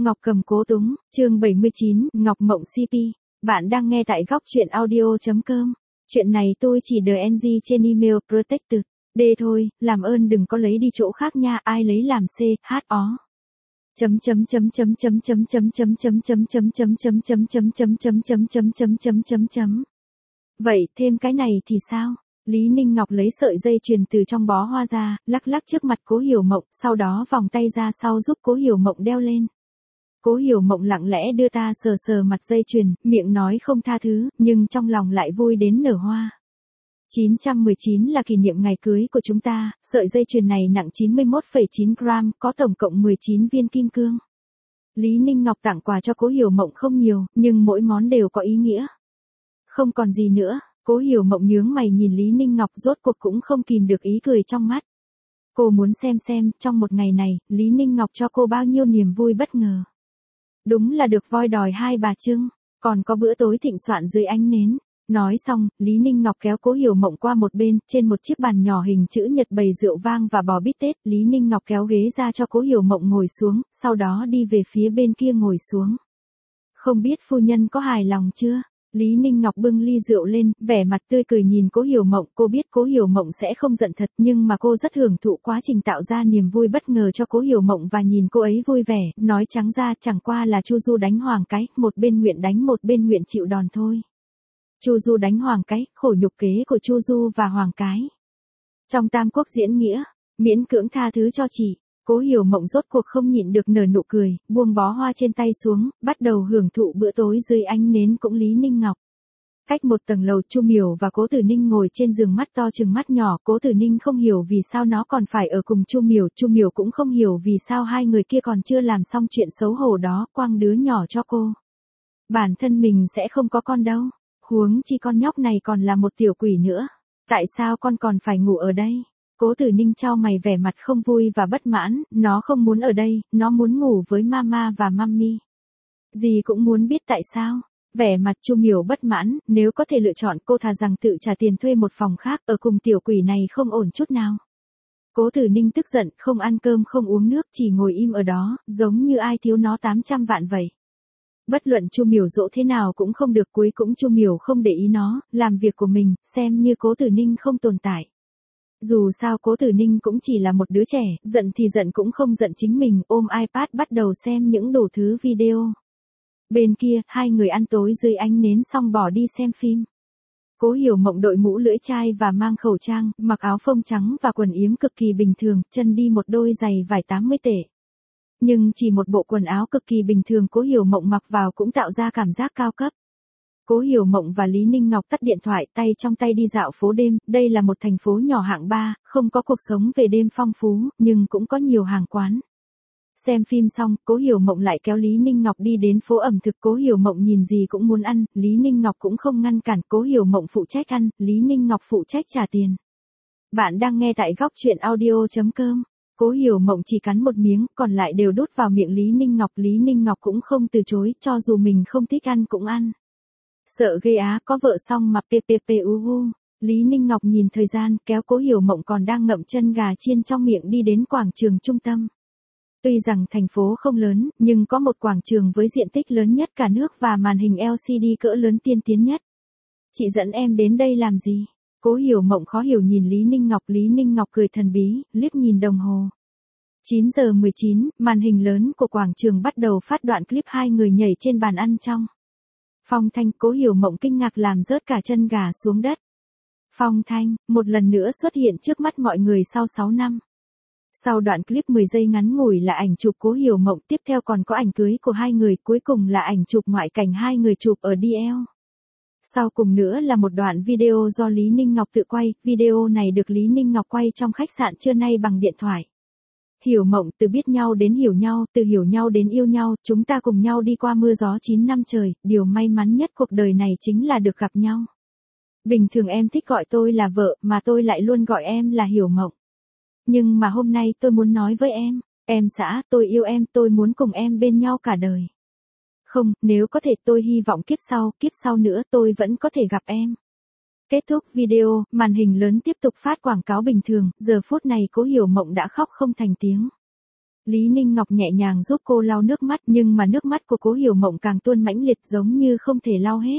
Ngọc Cầm Cố Túng, chương 79, Ngọc Mộng CP. Bạn đang nghe tại góc truyện audio.com. Chuyện này tôi chỉ DNG trên email protected. D thôi, làm ơn đừng có lấy đi chỗ khác nha, ai lấy làm C, H ó. Vậy thêm cái này thì sao? Lý Ninh Ngọc lấy sợi dây chuyền từ trong bó hoa ra, lắc lắc trước mặt Cố Hiểu Mộng, sau đó vòng tay ra sau giúp Cố Hiểu Mộng đeo lên. Cố Hiểu Mộng lặng lẽ đưa ta sờ sờ mặt dây chuyền, miệng nói không tha thứ, nhưng trong lòng lại vui đến nở hoa. 919 là kỷ niệm ngày cưới của chúng ta, sợi dây chuyền này nặng 91,9 gram, có tổng cộng 19 viên kim cương. Lý Ninh Ngọc tặng quà cho Cố Hiểu Mộng không nhiều, nhưng mỗi món đều có ý nghĩa. Không còn gì nữa, Cố Hiểu Mộng nhướng mày nhìn Lý Ninh Ngọc, rốt cuộc cũng không kìm được ý cười trong mắt. Cô muốn xem, trong một ngày này, Lý Ninh Ngọc cho cô bao nhiêu niềm vui bất ngờ. Đúng là được voi đòi hai bà trưng, còn có bữa tối thịnh soạn dưới ánh nến. Nói xong, Lý Ninh Ngọc kéo Cố Hiểu Mộng qua một bên, trên một chiếc bàn nhỏ hình chữ nhật bày rượu vang và bò bít tết, Lý Ninh Ngọc kéo ghế ra cho Cố Hiểu Mộng ngồi xuống, sau đó đi về phía bên kia ngồi xuống. Không biết phu nhân có hài lòng chưa? Lý Ninh Ngọc bưng ly rượu lên, vẻ mặt tươi cười nhìn Cố Hiểu Mộng, cô biết Cố Hiểu Mộng sẽ không giận thật, nhưng mà cô rất hưởng thụ quá trình tạo ra niềm vui bất ngờ cho Cố Hiểu Mộng và nhìn cô ấy vui vẻ, nói trắng ra chẳng qua là Chu Du đánh Hoàng Cái, một bên nguyện đánh một bên nguyện chịu đòn thôi. Chu Du đánh Hoàng Cái, khổ nhục kế của Chu Du và Hoàng Cái. Trong Tam Quốc diễn nghĩa, miễn cưỡng tha thứ cho chị. Cố Hiểu Mộng rốt cuộc không nhịn được nở nụ cười, buông bó hoa trên tay xuống, bắt đầu hưởng thụ bữa tối dưới ánh nến cũng Lý Ninh Ngọc. Cách một tầng lầu, Chu Miểu và Cố Tử Ninh ngồi trên giường mắt to chừng mắt nhỏ, Cố Tử Ninh không hiểu vì sao nó còn phải ở cùng Chu Miểu cũng không hiểu vì sao hai người kia còn chưa làm xong chuyện xấu hổ đó, quăng đứa nhỏ cho cô. Bản thân mình sẽ không có con đâu, huống chi con nhóc này còn là một tiểu quỷ nữa. Tại sao con còn phải ngủ ở đây? Cố Tử Ninh chau mày vẻ mặt không vui và bất mãn, nó không muốn ở đây, nó muốn ngủ với mama và mummy. Dì cũng muốn biết tại sao. Vẻ mặt Chu Miểu bất mãn, nếu có thể lựa chọn cô thà rằng tự trả tiền thuê một phòng khác, ở cùng tiểu quỷ này không ổn chút nào. Cố Tử Ninh tức giận, không ăn cơm không uống nước, chỉ ngồi im ở đó, giống như ai thiếu nó 800 vạn vậy. Bất luận Chu Miểu dỗ thế nào cũng không được, cuối cũng Chu Miểu không để ý nó, làm việc của mình, xem như Cố Tử Ninh không tồn tại. Dù sao Cố Tử Ninh cũng chỉ là một đứa trẻ, giận thì giận cũng không giận chính mình, ôm iPad bắt đầu xem những đủ thứ video. Bên kia, hai người ăn tối dưới ánh nến xong bỏ đi xem phim. Cố Hiểu Mộng đội mũ lưỡi chai và mang khẩu trang, mặc áo phông trắng và quần yếm cực kỳ bình thường, chân đi một đôi giày vải 80 tệ. Nhưng chỉ một bộ quần áo cực kỳ bình thường Cố Hiểu Mộng mặc vào cũng tạo ra cảm giác cao cấp. Cố Hiểu Mộng và Lý Ninh Ngọc tắt điện thoại, tay trong tay đi dạo phố đêm, đây là một thành phố nhỏ hạng 3, không có cuộc sống về đêm phong phú, nhưng cũng có nhiều hàng quán. Xem phim xong, Cố Hiểu Mộng lại kéo Lý Ninh Ngọc đi đến phố ẩm thực, Cố Hiểu Mộng nhìn gì cũng muốn ăn, Lý Ninh Ngọc cũng không ngăn cản, Cố Hiểu Mộng phụ trách ăn, Lý Ninh Ngọc phụ trách trả tiền. Bạn đang nghe tại góc truyện audio.com. Cố Hiểu Mộng chỉ cắn một miếng, còn lại đều đút vào miệng Lý Ninh Ngọc cũng không từ chối, cho dù mình không thích ăn cũng ăn. Sợ ghê á, có vợ xong mà ppu. Lý Ninh Ngọc nhìn thời gian, kéo Cố Hiểu Mộng còn đang ngậm chân gà chiên trong miệng đi đến quảng trường trung tâm. Tuy rằng thành phố không lớn, nhưng có một quảng trường với diện tích lớn nhất cả nước và màn hình LCD cỡ lớn tiên tiến nhất. Chị dẫn em đến đây làm gì? Cố Hiểu Mộng khó hiểu nhìn Lý Ninh Ngọc cười thần bí, liếc nhìn đồng hồ. 9:19, màn hình lớn của quảng trường bắt đầu phát đoạn clip hai người nhảy trên bàn ăn trong. Phong Thanh, Cố Hiểu Mộng kinh ngạc làm rớt cả chân gà xuống đất. Phong Thanh, một lần nữa xuất hiện trước mắt mọi người sau 6 năm. Sau đoạn clip 10 giây ngắn ngủi là ảnh chụp Cố Hiểu Mộng, tiếp theo còn có ảnh cưới của hai người, cuối cùng là ảnh chụp ngoại cảnh hai người chụp ở DL. Sau cùng nữa là một đoạn video do Lý Ninh Ngọc tự quay, video này được Lý Ninh Ngọc quay trong khách sạn trưa nay bằng điện thoại. Hiểu Mộng, từ biết nhau đến hiểu nhau, từ hiểu nhau đến yêu nhau, chúng ta cùng nhau đi qua mưa gió 9 năm trời, điều may mắn nhất cuộc đời này chính là được gặp nhau. Bình thường em thích gọi tôi là vợ, mà tôi lại luôn gọi em là Hiểu Mộng. Nhưng mà hôm nay tôi muốn nói với em xã, tôi yêu em, tôi muốn cùng em bên nhau cả đời. Không, nếu có thể tôi hy vọng kiếp sau nữa tôi vẫn có thể gặp em. Kết thúc video, màn hình lớn tiếp tục phát quảng cáo bình thường, giờ phút này Cố Hiểu Mộng đã khóc không thành tiếng. Lý Ninh Ngọc nhẹ nhàng giúp cô lau nước mắt, nhưng mà nước mắt của Cố Hiểu Mộng càng tuôn mãnh liệt giống như không thể lau hết.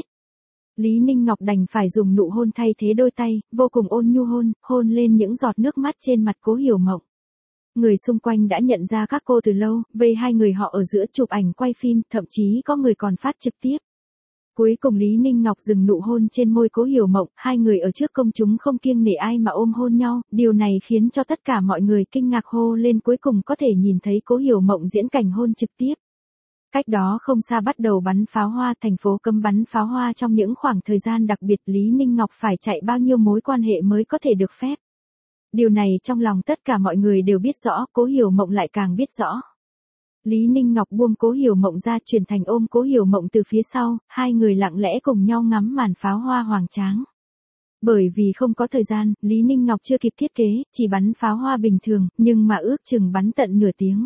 Lý Ninh Ngọc đành phải dùng nụ hôn thay thế đôi tay, vô cùng ôn nhu hôn lên những giọt nước mắt trên mặt Cố Hiểu Mộng. Người xung quanh đã nhận ra các cô từ lâu, vây hai người họ ở giữa chụp ảnh quay phim, thậm chí có người còn phát trực tiếp. Cuối cùng Lý Ninh Ngọc dừng nụ hôn trên môi Cố Hiểu Mộng, hai người ở trước công chúng không kiêng nể ai mà ôm hôn nhau, điều này khiến cho tất cả mọi người kinh ngạc hô lên, cuối cùng có thể nhìn thấy Cố Hiểu Mộng diễn cảnh hôn trực tiếp. Cách đó không xa bắt đầu bắn pháo hoa, thành phố cấm bắn pháo hoa trong những khoảng thời gian đặc biệt, Lý Ninh Ngọc phải chạy bao nhiêu mối quan hệ mới có thể được phép. Điều này trong lòng tất cả mọi người đều biết rõ, Cố Hiểu Mộng lại càng biết rõ. Lý Ninh Ngọc buông Cố Hiểu Mộng ra, chuyển thành ôm Cố Hiểu Mộng từ phía sau, hai người lặng lẽ cùng nhau ngắm màn pháo hoa hoành tráng. Bởi vì không có thời gian, Lý Ninh Ngọc chưa kịp thiết kế, chỉ bắn pháo hoa bình thường, nhưng mà ước chừng bắn tận nửa tiếng.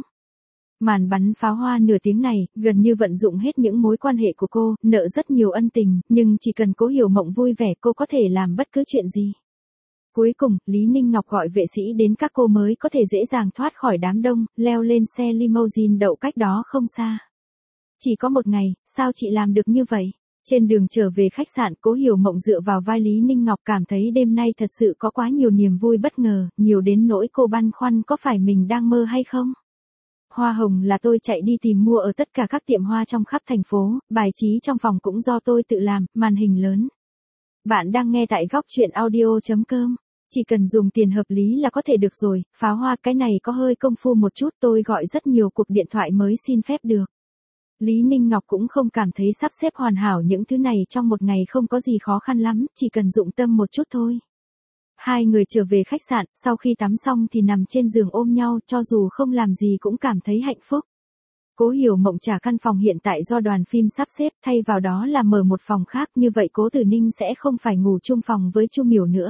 Màn bắn pháo hoa nửa tiếng này, gần như vận dụng hết những mối quan hệ của cô, nợ rất nhiều ân tình, nhưng chỉ cần Cố Hiểu Mộng vui vẻ cô có thể làm bất cứ chuyện gì. Cuối cùng, Lý Ninh Ngọc gọi vệ sĩ đến, các cô mới có thể dễ dàng thoát khỏi đám đông, leo lên xe limousine đậu cách đó không xa. Chỉ có một ngày, sao chị làm được như vậy? Trên đường trở về khách sạn, Cố Hiểu Mộng dựa vào vai Lý Ninh Ngọc, cảm thấy đêm nay thật sự có quá nhiều niềm vui bất ngờ, nhiều đến nỗi cô băn khoăn có phải mình đang mơ hay không. Hoa hồng là tôi chạy đi tìm mua ở tất cả các tiệm hoa trong khắp thành phố, bài trí trong phòng cũng do tôi tự làm, màn hình lớn. Bạn đang nghe tại góc truyện audio.com. Chỉ cần dùng tiền hợp lý là có thể được rồi, pháo hoa cái này có hơi công phu một chút, tôi gọi rất nhiều cuộc điện thoại mới xin phép được. Lý Ninh Ngọc cũng không cảm thấy sắp xếp hoàn hảo những thứ này trong một ngày không có gì khó khăn lắm, chỉ cần dụng tâm một chút thôi. Hai người trở về khách sạn, sau khi tắm xong thì nằm trên giường ôm nhau, cho dù không làm gì cũng cảm thấy hạnh phúc. Cố Hiểu Mộng trả căn phòng hiện tại do đoàn phim sắp xếp, thay vào đó là mở một phòng khác, như vậy Cố Tử Ninh sẽ không phải ngủ chung phòng với Chu Miểu nữa.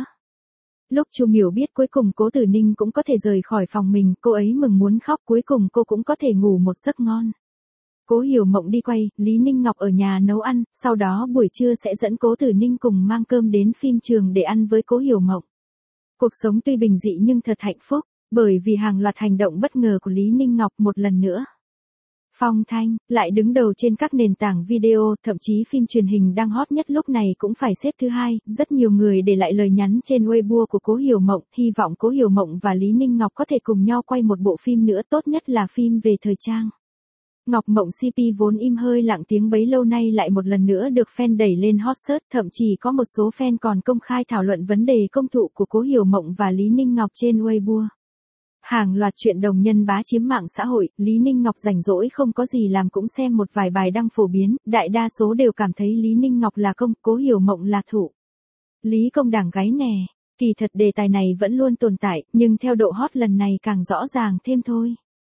Lúc Chu Miểu biết cuối cùng Cố Tử Ninh cũng có thể rời khỏi phòng mình, cô ấy mừng muốn khóc, cuối cùng cô cũng có thể ngủ một giấc ngon. Cố Hiểu Mộng đi quay, Lý Ninh Ngọc ở nhà nấu ăn, sau đó buổi trưa sẽ dẫn Cố Tử Ninh cùng mang cơm đến phim trường để ăn với Cố Hiểu Mộng. Cuộc sống tuy bình dị nhưng thật hạnh phúc, bởi vì hàng loạt hành động bất ngờ của Lý Ninh Ngọc. Một lần nữa, Phong Thanh lại đứng đầu trên các nền tảng video, thậm chí phim truyền hình đang hot nhất lúc này cũng phải xếp thứ hai. Rất nhiều người để lại lời nhắn trên Weibo của Cố Hiểu Mộng, hy vọng Cố Hiểu Mộng và Lý Ninh Ngọc có thể cùng nhau quay một bộ phim nữa, tốt nhất là phim về thời trang. Ngọc Mộng CP vốn im hơi lặng tiếng bấy lâu nay lại một lần nữa được fan đẩy lên hot search, thậm chí có một số fan còn công khai thảo luận vấn đề công thụ của Cố Hiểu Mộng và Lý Ninh Ngọc trên Weibo. Hàng loạt chuyện đồng nhân bá chiếm mạng xã hội, Lý Ninh Ngọc rảnh rỗi không có gì làm cũng xem một vài bài đăng phổ biến, đại đa số đều cảm thấy Lý Ninh Ngọc là công, Cố Hiểu Mộng là thủ. Lý công đảng gái nè, kỳ thật đề tài này vẫn luôn tồn tại, nhưng theo độ hot lần này càng rõ ràng thêm thôi.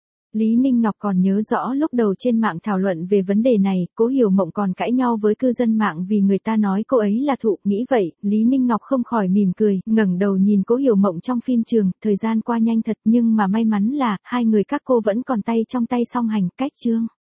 Lý Ninh Ngọc còn nhớ rõ lúc đầu trên mạng thảo luận về vấn đề này, Cố Hiểu Mộng còn cãi nhau với cư dân mạng vì người ta nói cô ấy là thụ, nghĩ vậy, Lý Ninh Ngọc không khỏi mỉm cười, ngẩng đầu nhìn Cố Hiểu Mộng trong phim trường, thời gian qua nhanh thật nhưng mà may mắn là, hai người các cô vẫn còn tay trong tay song hành, cách chương.